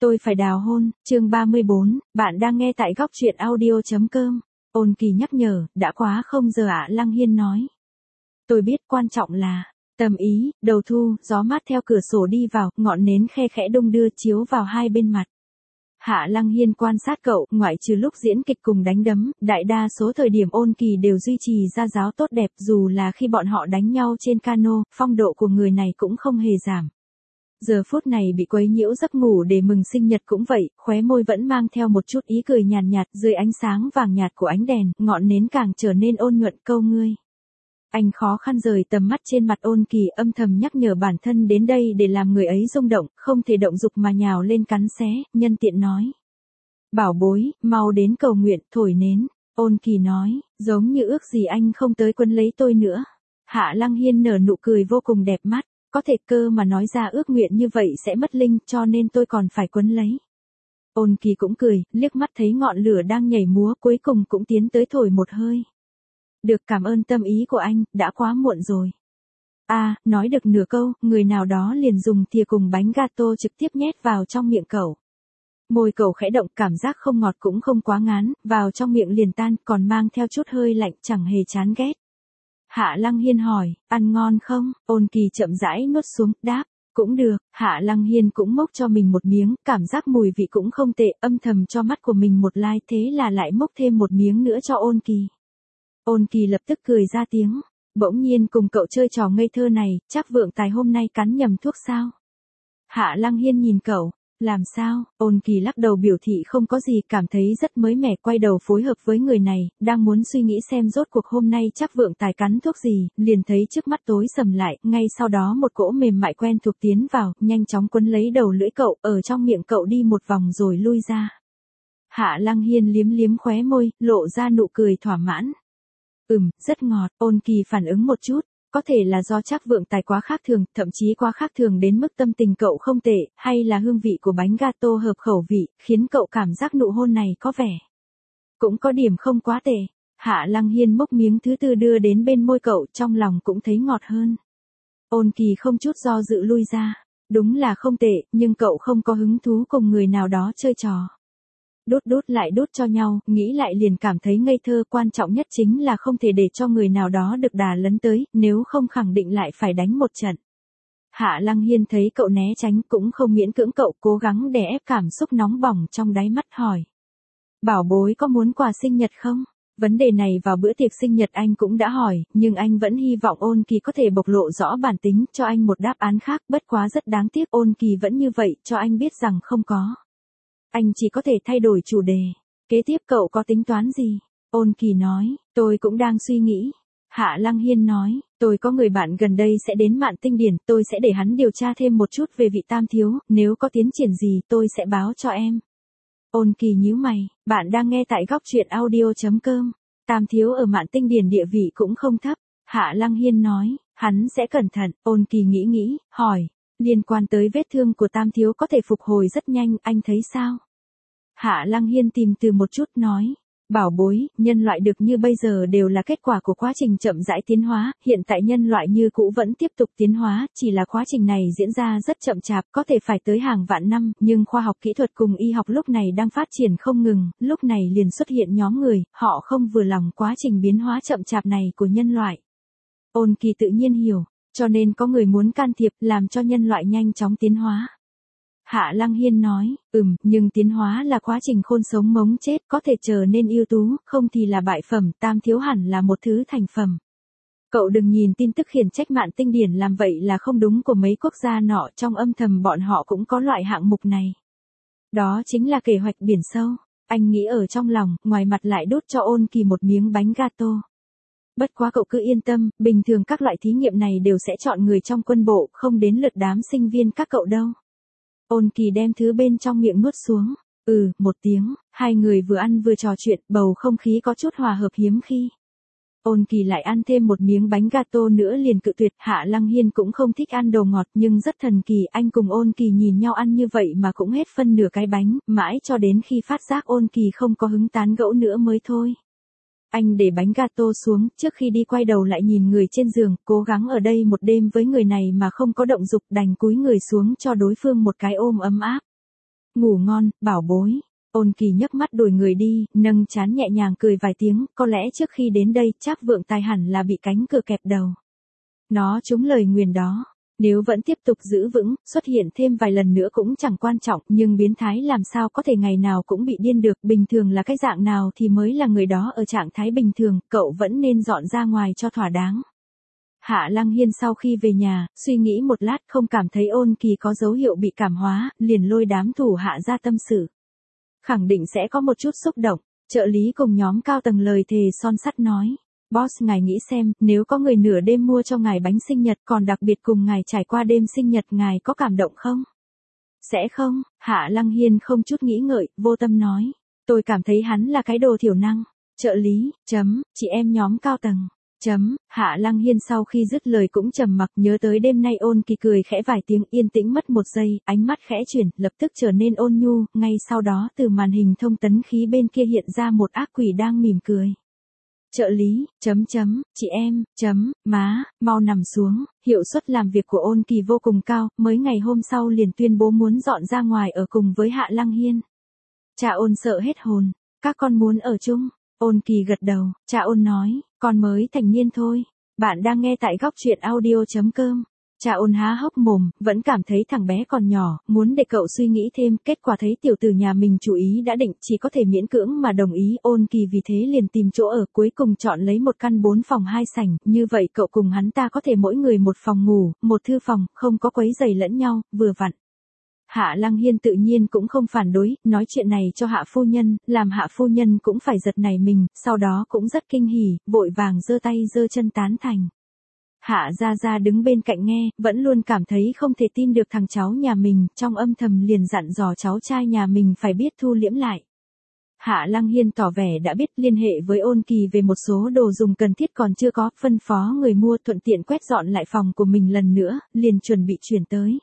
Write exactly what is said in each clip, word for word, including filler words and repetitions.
Tôi phải đào hôn, chương ba mươi bốn, bạn đang nghe tại góc truyện audio.com. Ôn Kỳ nhắc nhở, đã quá không giờ ạ. Lăng Hiên nói. Tôi biết, quan trọng là, tâm ý. Đầu thu, gió mát theo cửa sổ đi vào, ngọn nến khe khẽ đung đưa chiếu vào hai bên mặt. Hạ Lăng Hiên quan sát cậu, ngoại trừ lúc diễn kịch cùng đánh đấm, đại đa số thời điểm Ôn Kỳ đều duy trì ra dáng tốt đẹp, dù là khi bọn họ đánh nhau trên cano, phong độ của người này cũng không hề giảm. Giờ phút này bị quấy nhiễu giấc ngủ để mừng sinh nhật cũng vậy, khóe môi vẫn mang theo một chút ý cười nhàn nhạt, nhạt, dưới ánh sáng vàng nhạt của ánh đèn, ngọn nến càng trở nên ôn nhuận. Câu ngươi. Anh khó khăn rời tầm mắt trên mặt Ôn Kỳ, âm thầm nhắc nhở bản thân đến đây để làm người ấy rung động, không thể động dục mà nhào lên cắn xé, nhân tiện nói. Bảo bối, mau đến cầu nguyện, thổi nến. Ôn Kỳ nói, giống như ước gì anh không tới quấn lấy tôi nữa. Hạ Lăng Hiên nở nụ cười vô cùng đẹp mắt. Có thể cơ mà nói ra ước nguyện như vậy sẽ mất linh, cho nên tôi còn phải quấn lấy. Ôn Kỳ cũng cười, liếc mắt thấy ngọn lửa đang nhảy múa, cuối cùng cũng tiến tới thổi một hơi. Được, cảm ơn tâm ý của anh, đã quá muộn rồi. À, nói được nửa câu, người nào đó liền dùng thìa cùng bánh gato trực tiếp nhét vào trong miệng cậu. Môi cậu khẽ động, cảm giác không ngọt cũng không quá ngán, vào trong miệng liền tan, còn mang theo chút hơi lạnh, chẳng hề chán ghét. Hạ Lăng Hiên hỏi, ăn ngon không? Ôn Kỳ chậm rãi nuốt xuống, đáp, cũng được. Hạ Lăng Hiên cũng mốc cho mình một miếng, cảm giác mùi vị cũng không tệ, âm thầm cho mắt của mình một like, thế là lại mốc thêm một miếng nữa cho Ôn Kỳ. Ôn Kỳ lập tức cười ra tiếng, bỗng nhiên cùng cậu chơi trò ngây thơ này, chắc Vượng Tài hôm nay cắn nhầm thuốc sao? Hạ Lăng Hiên nhìn cậu. Làm sao? Ôn Kỳ lắc đầu biểu thị không có gì, cảm thấy rất mới mẻ, quay đầu phối hợp với người này, đang muốn suy nghĩ xem rốt cuộc hôm nay chắc Vượng Tài cắn thuốc gì, liền thấy trước mắt tối sầm lại, ngay sau đó một cỗ mềm mại quen thuộc tiến vào, nhanh chóng quấn lấy đầu lưỡi cậu, ở trong miệng cậu đi một vòng rồi lui ra. Hạ Lăng Hiên liếm liếm khóe môi, lộ ra nụ cười thỏa mãn. Ừm, rất ngọt. Ôn Kỳ phản ứng một chút. Có thể là do chắc Vượng Tài quá khác thường, thậm chí quá khác thường đến mức tâm tình cậu không tệ, hay là hương vị của bánh gato hợp khẩu vị, khiến cậu cảm giác nụ hôn này có vẻ cũng có điểm không quá tệ. Hạ Lăng Hiên mốc miếng thứ tư đưa đến bên môi cậu, trong lòng cũng thấy ngọt hơn. Ôn Kỳ không chút do dự lui ra. Đúng là không tệ, nhưng cậu không có hứng thú cùng người nào đó chơi trò. Đút đút lại đút cho nhau, nghĩ lại liền cảm thấy ngây thơ, quan trọng nhất chính là không thể để cho người nào đó được đà lấn tới, nếu không khẳng định lại phải đánh một trận. Hạ Lăng Hiên thấy cậu né tránh cũng không miễn cưỡng cậu, cố gắng đè ép cảm xúc nóng bỏng trong đáy mắt hỏi. Bảo bối có muốn quà sinh nhật không? Vấn đề này vào bữa tiệc sinh nhật anh cũng đã hỏi, nhưng anh vẫn hy vọng Ôn Kỳ có thể bộc lộ rõ bản tính, cho anh một đáp án khác, bất quá rất đáng tiếc Ôn Kỳ vẫn như vậy, cho anh biết rằng không có. Anh chỉ có thể thay đổi chủ đề. Kế tiếp cậu có tính toán gì? Ôn Kỳ nói, tôi cũng đang suy nghĩ. Hạ Lăng Hiên nói, tôi có người bạn gần đây sẽ đến Mạn Tinh Điển, tôi sẽ để hắn điều tra thêm một chút về vị Tam thiếu, nếu có tiến triển gì tôi sẽ báo cho em. Ôn Kỳ nhíu mày, bạn đang nghe tại góc truyện audio.com. Tam thiếu ở Mạn Tinh Điển địa vị cũng không thấp. Hạ Lăng Hiên nói, hắn sẽ cẩn thận. Ôn Kỳ nghĩ nghĩ, hỏi. Liên quan tới vết thương của Tam thiếu có thể phục hồi rất nhanh, anh thấy sao? Hạ Lăng Hiên tìm từ một chút nói. Bảo bối, nhân loại được như bây giờ đều là kết quả của quá trình chậm rãi tiến hóa, hiện tại nhân loại như cũ vẫn tiếp tục tiến hóa, chỉ là quá trình này diễn ra rất chậm chạp, có thể phải tới hàng vạn năm, nhưng khoa học kỹ thuật cùng y học lúc này đang phát triển không ngừng, lúc này liền xuất hiện nhóm người, họ không vừa lòng quá trình biến hóa chậm chạp này của nhân loại. Ôn Kỳ tự nhiên hiểu. Cho nên có người muốn can thiệp, làm cho nhân loại nhanh chóng tiến hóa. Hạ Lăng Hiên nói, ừm, nhưng tiến hóa là quá trình khôn sống mống chết, có thể trở nên ưu tú, không thì là bại phẩm, Tam thiếu hẳn là một thứ thành phẩm. Cậu đừng nhìn tin tức khiển trách Mạn Tinh Điển làm vậy là không đúng của mấy quốc gia nọ, trong âm thầm bọn họ cũng có loại hạng mục này. Đó chính là kế hoạch biển sâu. Anh nghĩ ở trong lòng, ngoài mặt lại đút cho Ôn Kỳ một miếng bánh gato. Bất quá cậu cứ yên tâm, bình thường các loại thí nghiệm này đều sẽ chọn người trong quân bộ, không đến lượt đám sinh viên các cậu đâu. Ôn Kỳ đem thứ bên trong miệng nuốt xuống. Ừ, một tiếng, hai người vừa ăn vừa trò chuyện, bầu không khí có chút hòa hợp hiếm khi. Ôn Kỳ lại ăn thêm một miếng bánh gato nữa liền cự tuyệt. Hạ Lăng Hiên cũng không thích ăn đồ ngọt nhưng rất thần kỳ, anh cùng Ôn Kỳ nhìn nhau ăn như vậy mà cũng hết phân nửa cái bánh, mãi cho đến khi phát giác Ôn Kỳ không có hứng tán gẫu nữa mới thôi. Anh để bánh gato xuống, trước khi đi quay đầu lại nhìn người trên giường, cố gắng ở đây một đêm với người này mà không có động dục, đành cúi người xuống cho đối phương một cái ôm ấm áp. Ngủ ngon, bảo bối. Ôn Kỳ nhấc mắt đuổi người đi, nâng trán nhẹ nhàng cười vài tiếng, có lẽ trước khi đến đây, Trác Vượng Tài hẳn là bị cánh cửa kẹp đầu. Nó trúng lời nguyền đó. Nếu vẫn tiếp tục giữ vững, xuất hiện thêm vài lần nữa cũng chẳng quan trọng, nhưng biến thái làm sao có thể ngày nào cũng bị điên được, bình thường là cái dạng nào thì mới là người đó ở trạng thái bình thường, cậu vẫn nên dọn ra ngoài cho thỏa đáng. Hạ Lăng Hiên sau khi về nhà, suy nghĩ một lát không cảm thấy Ôn Kỳ có dấu hiệu bị cảm hóa, liền lôi đám thủ hạ ra tâm sự. Khẳng định sẽ có một chút xúc động, trợ lý cùng nhóm cao tầng lời thề son sắt nói. Boss ngài nghĩ xem, nếu có người nửa đêm mua cho ngài bánh sinh nhật còn đặc biệt cùng ngài trải qua đêm sinh nhật ngài có cảm động không? Sẽ không, Hạ Lăng Hiên không chút nghĩ ngợi, vô tâm nói. Tôi cảm thấy hắn là cái đồ thiểu năng. Trợ lý, chấm, chị em nhóm cao tầng. Chấm, Hạ Lăng Hiên sau khi dứt lời cũng trầm mặc, nhớ tới đêm nay Ôn Kỳ cười khẽ vài tiếng, yên tĩnh mất một giây, ánh mắt khẽ chuyển, lập tức trở nên ôn nhu, ngay sau đó từ màn hình thông tấn khí bên kia hiện ra một ác quỷ đang mỉm cười. Trợ lý, chấm chấm, chị em, chấm, má, mau nằm xuống, hiệu suất làm việc của Ôn Kỳ vô cùng cao, mới ngày hôm sau liền tuyên bố muốn dọn ra ngoài ở cùng với Hạ Lăng Hiên. Cha Ôn sợ hết hồn, các con muốn ở chung. Ôn Kỳ gật đầu, cha Ôn nói, con mới thành niên thôi. Bạn đang nghe tại góc truyện audio chấm com. Cha Ôn há hốc mồm, vẫn cảm thấy thằng bé còn nhỏ, muốn để cậu suy nghĩ thêm, kết quả thấy tiểu tử nhà mình chủ ý đã định, chỉ có thể miễn cưỡng mà đồng ý. Ôn Kỳ vì thế liền tìm chỗ ở, cuối cùng chọn lấy một căn bốn phòng hai sảnh, như vậy cậu cùng hắn ta có thể mỗi người một phòng ngủ, một thư phòng, không có quấy rầy lẫn nhau, vừa vặn. Hạ Lăng Hiên tự nhiên cũng không phản đối, nói chuyện này cho Hạ phu nhân, làm Hạ phu nhân cũng phải giật nảy mình, sau đó cũng rất kinh hỉ, vội vàng giơ tay giơ chân tán thành. Hạ Gia Gia đứng bên cạnh nghe, vẫn luôn cảm thấy không thể tin được thằng cháu nhà mình, trong âm thầm liền dặn dò cháu trai nhà mình phải biết thu liễm lại. Hạ Lăng Hiên tỏ vẻ đã biết, liên hệ với Ôn Kỳ về một số đồ dùng cần thiết còn chưa có, phân phó người mua, thuận tiện quét dọn lại phòng của mình lần nữa, liền chuẩn bị chuyển tới.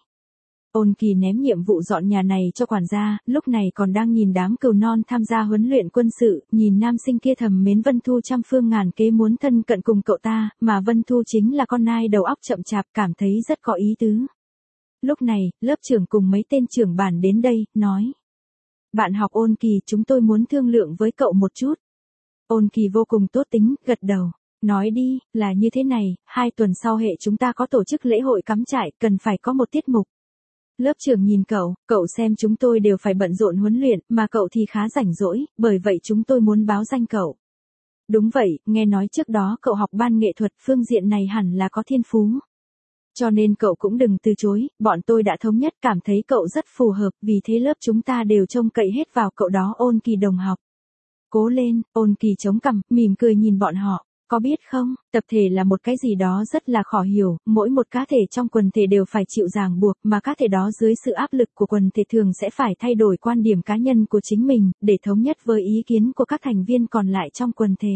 Ôn Kỳ ném nhiệm vụ dọn nhà này cho quản gia, lúc này còn đang nhìn đám cừu non tham gia huấn luyện quân sự, nhìn nam sinh kia thầm mến Vân Thu trăm phương ngàn kế muốn thân cận cùng cậu ta, mà Vân Thu chính là con nai đầu óc chậm chạp, cảm thấy rất có ý tứ. Lúc này, lớp trưởng cùng mấy tên trưởng bản đến đây, nói. Bạn học Ôn Kỳ, chúng tôi muốn thương lượng với cậu một chút. Ôn Kỳ vô cùng tốt tính, gật đầu. Nói đi, là như thế này, hai tuần sau hệ chúng ta có tổ chức lễ hội cắm trại, cần phải có một tiết mục. Lớp trưởng nhìn cậu, cậu xem chúng tôi đều phải bận rộn huấn luyện, mà cậu thì khá rảnh rỗi, bởi vậy chúng tôi muốn báo danh cậu. Đúng vậy, nghe nói trước đó cậu học ban nghệ thuật, phương diện này hẳn là có thiên phú. Cho nên cậu cũng đừng từ chối, bọn tôi đã thống nhất cảm thấy cậu rất phù hợp, vì thế lớp chúng ta đều trông cậy hết vào cậu đó. Ôn Kỳ đồng học. Cố lên, Ôn Kỳ chống cằm, mỉm cười nhìn bọn họ. Có biết không, tập thể là một cái gì đó rất là khó hiểu, mỗi một cá thể trong quần thể đều phải chịu ràng buộc, mà cá thể đó dưới sự áp lực của quần thể thường sẽ phải thay đổi quan điểm cá nhân của chính mình, để thống nhất với ý kiến của các thành viên còn lại trong quần thể.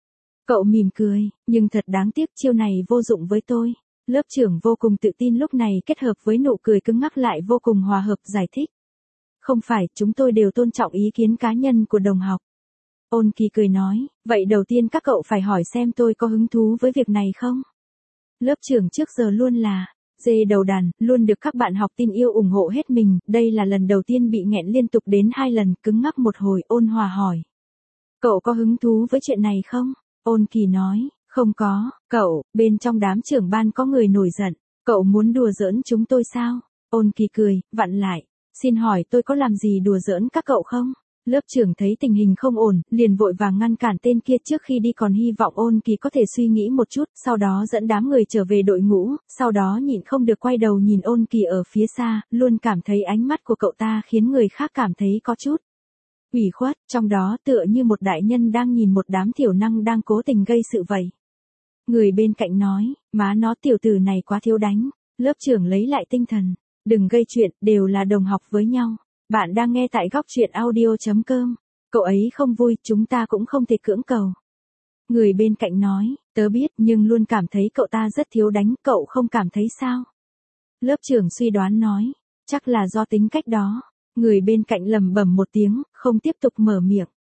Cậu mỉm cười, nhưng thật đáng tiếc chiêu này vô dụng với tôi. Lớp trưởng vô cùng tự tin lúc này kết hợp với nụ cười cứng ngắc lại vô cùng hòa hợp giải thích. Không phải, chúng tôi đều tôn trọng ý kiến cá nhân của đồng học. Ôn Kỳ cười nói, vậy đầu tiên các cậu phải hỏi xem tôi có hứng thú với việc này không? Lớp trưởng trước giờ luôn là, dê đầu đàn, luôn được các bạn học tin yêu ủng hộ hết mình, đây là lần đầu tiên bị nghẹn liên tục đến hai lần, cứng ngắc một hồi. Ôn Hòa hỏi. Cậu có hứng thú với chuyện này không? Ôn Kỳ nói, không có, cậu, bên trong đám trưởng ban có người nổi giận, cậu muốn đùa giỡn chúng tôi sao? Ôn Kỳ cười, vặn lại, xin hỏi tôi có làm gì đùa giỡn các cậu không? Lớp trưởng thấy tình hình không ổn, liền vội vàng ngăn cản tên kia, trước khi đi còn hy vọng Ôn Kỳ có thể suy nghĩ một chút, sau đó dẫn đám người trở về đội ngũ, sau đó nhịn không được quay đầu nhìn Ôn Kỳ ở phía xa, luôn cảm thấy ánh mắt của cậu ta khiến người khác cảm thấy có chút ủy khuất, trong đó tựa như một đại nhân đang nhìn một đám thiểu năng đang cố tình gây sự vậy. Người bên cạnh nói, má nó tiểu tử này quá thiếu đánh. Lớp trưởng lấy lại tinh thần, đừng gây chuyện, đều là đồng học với nhau. Bạn đang nghe tại góc truyện audio chấm com. Cậu ấy không vui, chúng ta cũng không thể cưỡng cầu. Người bên cạnh nói, tớ biết nhưng luôn cảm thấy cậu ta rất thiếu đánh, cậu không cảm thấy sao? Lớp trưởng suy đoán nói, chắc là do tính cách đó. Người bên cạnh lẩm bẩm một tiếng, không tiếp tục mở miệng.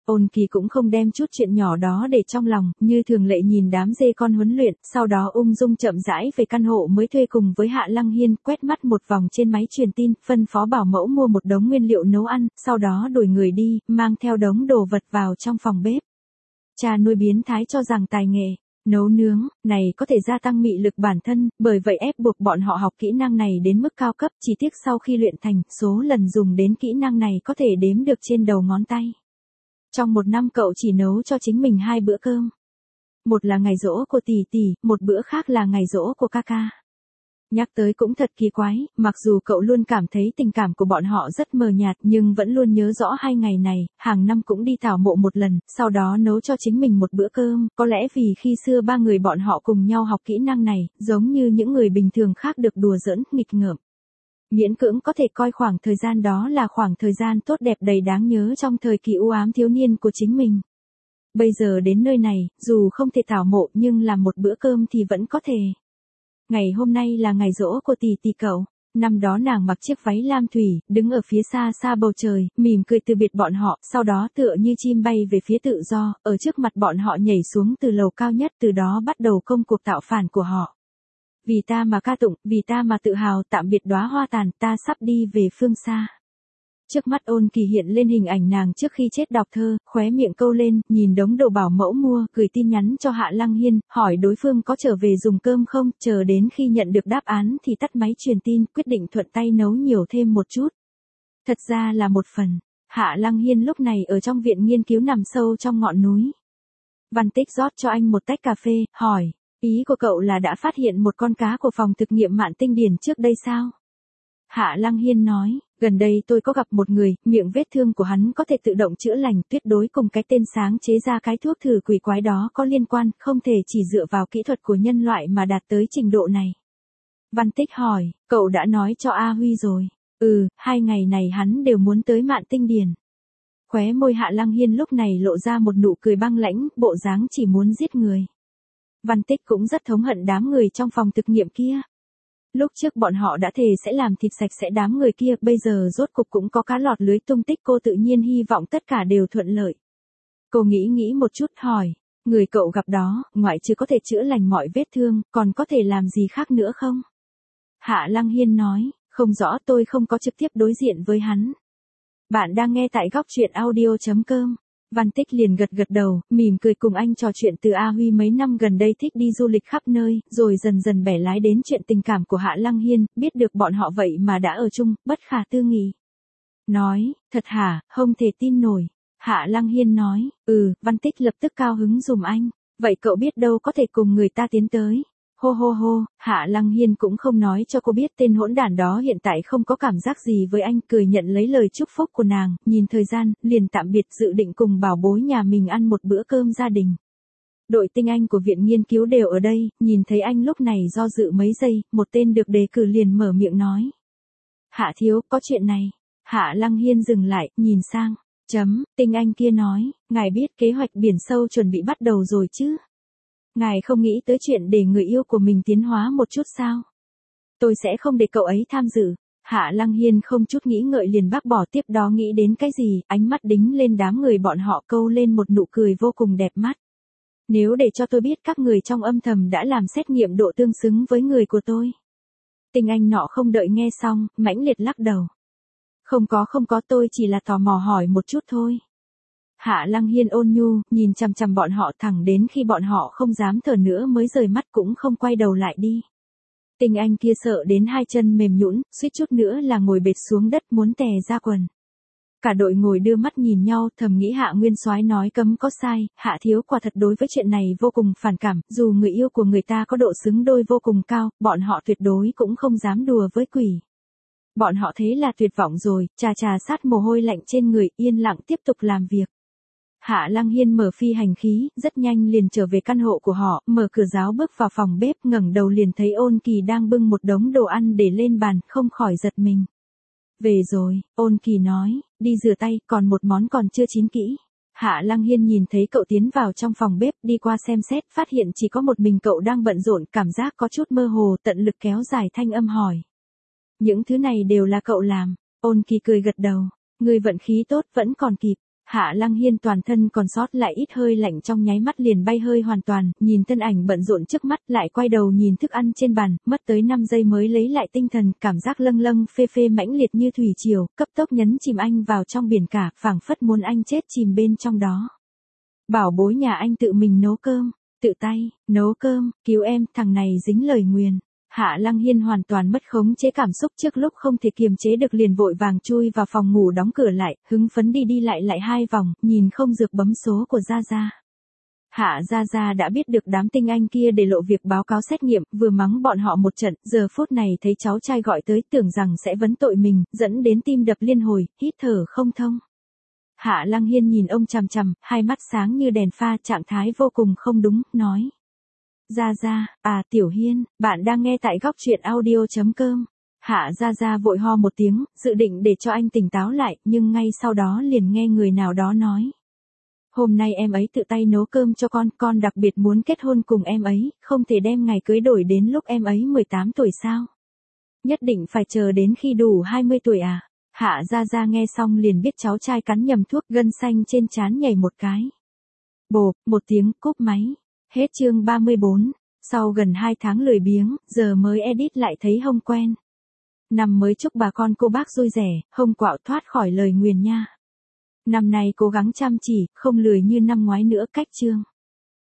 Ôn Kỳ cũng không đem chút chuyện nhỏ đó để trong lòng, như thường lệ nhìn đám dê con huấn luyện, sau đó ung dung chậm rãi về căn hộ mới thuê cùng với Hạ Lăng Hiên, quét mắt một vòng trên máy truyền tin, phân phó bảo mẫu mua một đống nguyên liệu nấu ăn, sau đó đuổi người đi, mang theo đống đồ vật vào trong phòng bếp. Cha nuôi biến thái cho rằng tài nghệ nấu nướng này có thể gia tăng mị lực bản thân, bởi vậy ép buộc bọn họ học kỹ năng này đến mức cao cấp, chỉ tiếc sau khi luyện thành, số lần dùng đến kỹ năng này có thể đếm được trên đầu ngón tay. Trong một năm cậu chỉ nấu cho chính mình hai bữa cơm. Một là ngày giỗ của tỷ tỷ, một bữa khác là ngày giỗ của ca ca. Nhắc tới cũng thật kỳ quái, mặc dù cậu luôn cảm thấy tình cảm của bọn họ rất mờ nhạt nhưng vẫn luôn nhớ rõ hai ngày này, hàng năm cũng đi tảo mộ một lần, sau đó nấu cho chính mình một bữa cơm, có lẽ vì khi xưa ba người bọn họ cùng nhau học kỹ năng này, giống như những người bình thường khác được đùa giỡn, nghịch ngợm. Miễn cưỡng có thể coi khoảng thời gian đó là khoảng thời gian tốt đẹp đầy đáng nhớ trong thời kỳ u ám thiếu niên của chính mình. Bây giờ đến nơi này, dù không thể tảo mộ nhưng làm một bữa cơm thì vẫn có thể. Ngày hôm nay là ngày giỗ của tỷ tỷ cậu. Năm đó nàng mặc chiếc váy lam thủy, đứng ở phía xa xa bầu trời, mỉm cười từ biệt bọn họ, sau đó tựa như chim bay về phía tự do, ở trước mặt bọn họ nhảy xuống từ lầu cao nhất, từ đó bắt đầu công cuộc tạo phản của họ. Vì ta mà ca tụng, vì ta mà tự hào, tạm biệt đóa hoa tàn, ta sắp đi về phương xa. Trước mắt Ôn Kỳ hiện lên hình ảnh nàng trước khi chết đọc thơ, khóe miệng câu lên, nhìn đống đồ bảo mẫu mua, gửi tin nhắn cho Hạ Lăng Hiên, hỏi đối phương có trở về dùng cơm không, chờ đến khi nhận được đáp án thì tắt máy truyền tin, quyết định thuận tay nấu nhiều thêm một chút. Thật ra là một phần. Hạ Lăng Hiên lúc này ở trong viện nghiên cứu nằm sâu trong ngọn núi. Văn Tích rót cho anh một tách cà phê, hỏi, ý của cậu là đã phát hiện một con cá của phòng thực nghiệm Mạn Tinh Điển trước đây sao? Hạ Lăng Hiên nói, gần đây tôi có gặp một người, miệng vết thương của hắn có thể tự động chữa lành, tuyệt đối cùng cái tên sáng chế ra cái thuốc thử quỷ quái đó có liên quan, không thể chỉ dựa vào kỹ thuật của nhân loại mà đạt tới trình độ này. Văn Tích hỏi, cậu đã nói cho A Huy rồi? Ừ, hai ngày này hắn đều muốn tới Mạn Tinh Điển. Khóe môi Hạ Lăng Hiên lúc này lộ ra một nụ cười băng lãnh, bộ dáng chỉ muốn giết người. Văn Tích cũng rất thống hận đám người trong phòng thực nghiệm kia. Lúc trước bọn họ đã thề sẽ làm thịt sạch sẽ đám người kia, bây giờ rốt cục cũng có cá lọt lưới tung tích, cô tự nhiên hy vọng tất cả đều thuận lợi. Cô nghĩ nghĩ một chút hỏi, người cậu gặp đó, ngoại trừ có thể chữa lành mọi vết thương, còn có thể làm gì khác nữa không? Hạ Lăng Hiên nói, không rõ, tôi không có trực tiếp đối diện với hắn. Bạn đang nghe tại góc truyện audio chấm com. Văn Tích liền gật gật đầu, mỉm cười cùng anh trò chuyện từ A Huy mấy năm gần đây thích đi du lịch khắp nơi, rồi dần dần bẻ lái đến chuyện tình cảm của Hạ Lăng Hiên, biết được bọn họ vậy mà đã ở chung, bất khả tư nghị. Nói, thật hả, không thể tin nổi. Hạ Lăng Hiên nói, ừ, Văn Tích lập tức cao hứng dùm anh, vậy cậu biết đâu có thể cùng người ta tiến tới. Hô hô hô, Hạ Lăng Hiên cũng không nói cho cô biết tên hỗn đản đó hiện tại không có cảm giác gì với anh, cười nhận lấy lời chúc phúc của nàng, nhìn thời gian, liền tạm biệt, dự định cùng bảo bối nhà mình ăn một bữa cơm gia đình. Đội tinh anh của viện nghiên cứu đều ở đây, nhìn thấy anh lúc này do dự mấy giây, một tên được đề cử liền mở miệng nói. Hạ thiếu, có chuyện này. Hạ Lăng Hiên dừng lại, nhìn sang. Chấm, tinh anh kia nói, ngài biết kế hoạch biển sâu chuẩn bị bắt đầu rồi chứ? Ngài không nghĩ tới chuyện để người yêu của mình tiến hóa một chút sao? Tôi sẽ không để cậu ấy tham dự. Hạ Lăng Hiên không chút nghĩ ngợi liền bác bỏ, tiếp đó nghĩ đến cái gì, ánh mắt đính lên đám người bọn họ, câu lên một nụ cười vô cùng đẹp mắt. Nếu để cho tôi biết các người trong âm thầm đã làm xét nghiệm độ tương xứng với người của tôi. Tinh anh nọ không đợi nghe xong, mãnh liệt lắc đầu. Không có không có, tôi chỉ là tò mò hỏi một chút thôi. Hạ Lăng Hiên ôn nhu, nhìn chằm chằm bọn họ thẳng đến khi bọn họ không dám thở nữa mới rời mắt, cũng không quay đầu lại đi. Tinh anh kia sợ đến hai chân mềm nhũn, suýt chút nữa là ngồi bệt xuống đất muốn tè ra quần. Cả đội ngồi đưa mắt nhìn nhau, thầm nghĩ Hạ Nguyên Soái nói cấm có sai, Hạ thiếu quả thật đối với chuyện này vô cùng phản cảm, dù người yêu của người ta có độ xứng đôi vô cùng cao, bọn họ tuyệt đối cũng không dám đùa với quỷ. Bọn họ thế là tuyệt vọng rồi, chà chà sát mồ hôi lạnh trên người, yên lặng tiếp tục làm việc. Hạ Lăng Hiên mở phi hành khí, rất nhanh liền trở về căn hộ của họ, mở cửa giáo bước vào phòng bếp, ngẩng đầu liền thấy Ôn Kỳ đang bưng một đống đồ ăn để lên bàn, không khỏi giật mình. Về rồi, Ôn Kỳ nói, đi rửa tay, còn một món còn chưa chín kỹ. Hạ Lăng Hiên nhìn thấy cậu tiến vào trong phòng bếp, đi qua xem xét, phát hiện chỉ có một mình cậu đang bận rộn, cảm giác có chút mơ hồ, tận lực kéo dài thanh âm hỏi. Những thứ này đều là cậu làm. Ôn Kỳ cười gật đầu, người vận khí tốt, vẫn còn kịp. Hạ Lăng Hiên toàn thân còn sót lại ít hơi lạnh trong nháy mắt liền bay hơi hoàn toàn, nhìn thân ảnh bận rộn trước mắt lại quay đầu nhìn thức ăn trên bàn, mất tới năm giây mới lấy lại tinh thần, cảm giác lâng lâng phê phê mãnh liệt như thủy triều, cấp tốc nhấn chìm anh vào trong biển cả, phảng phất muốn anh chết chìm bên trong đó. Bảo bối nhà anh tự mình nấu cơm, tự tay, nấu cơm, cứu em, thằng này dính lời nguyền. Hạ Lăng Hiên hoàn toàn mất khống chế cảm xúc trước lúc không thể kiềm chế được liền vội vàng chui vào phòng ngủ đóng cửa lại, hứng phấn đi đi lại lại hai vòng, nhìn không dược bấm số của Gia Gia. Hạ Gia Gia đã biết được đám tinh anh kia để lộ việc báo cáo xét nghiệm, vừa mắng bọn họ một trận, giờ phút này thấy cháu trai gọi tới tưởng rằng sẽ vấn tội mình, dẫn đến tim đập liên hồi, hít thở không thông. Hạ Lăng Hiên nhìn ông chằm chằm, hai mắt sáng như đèn pha, trạng thái vô cùng không đúng, nói. Gia Gia, à Tiểu Hiên, bạn đang nghe tại góc truyện audio.com. Hạ Gia Gia vội ho một tiếng, dự định để cho anh tỉnh táo lại, nhưng ngay sau đó liền nghe người nào đó nói. Hôm nay em ấy tự tay nấu cơm cho con, con đặc biệt muốn kết hôn cùng em ấy, không thể đem ngày cưới đổi đến lúc em ấy mười tám tuổi sao? Nhất định phải chờ đến khi đủ hai mươi tuổi à? Hạ Gia Gia nghe xong liền biết cháu trai cắn nhầm thuốc, gân xanh trên trán nhảy một cái. Bộp, một tiếng, cúp máy. Hết chương ba mươi bốn, sau gần hai tháng lười biếng, giờ mới edit lại thấy Hông quen. Năm mới chúc bà con cô bác vui vẻ, Hông quạo thoát khỏi lời nguyền nha. Năm nay cố gắng chăm chỉ, không lười như năm ngoái nữa, cách chương.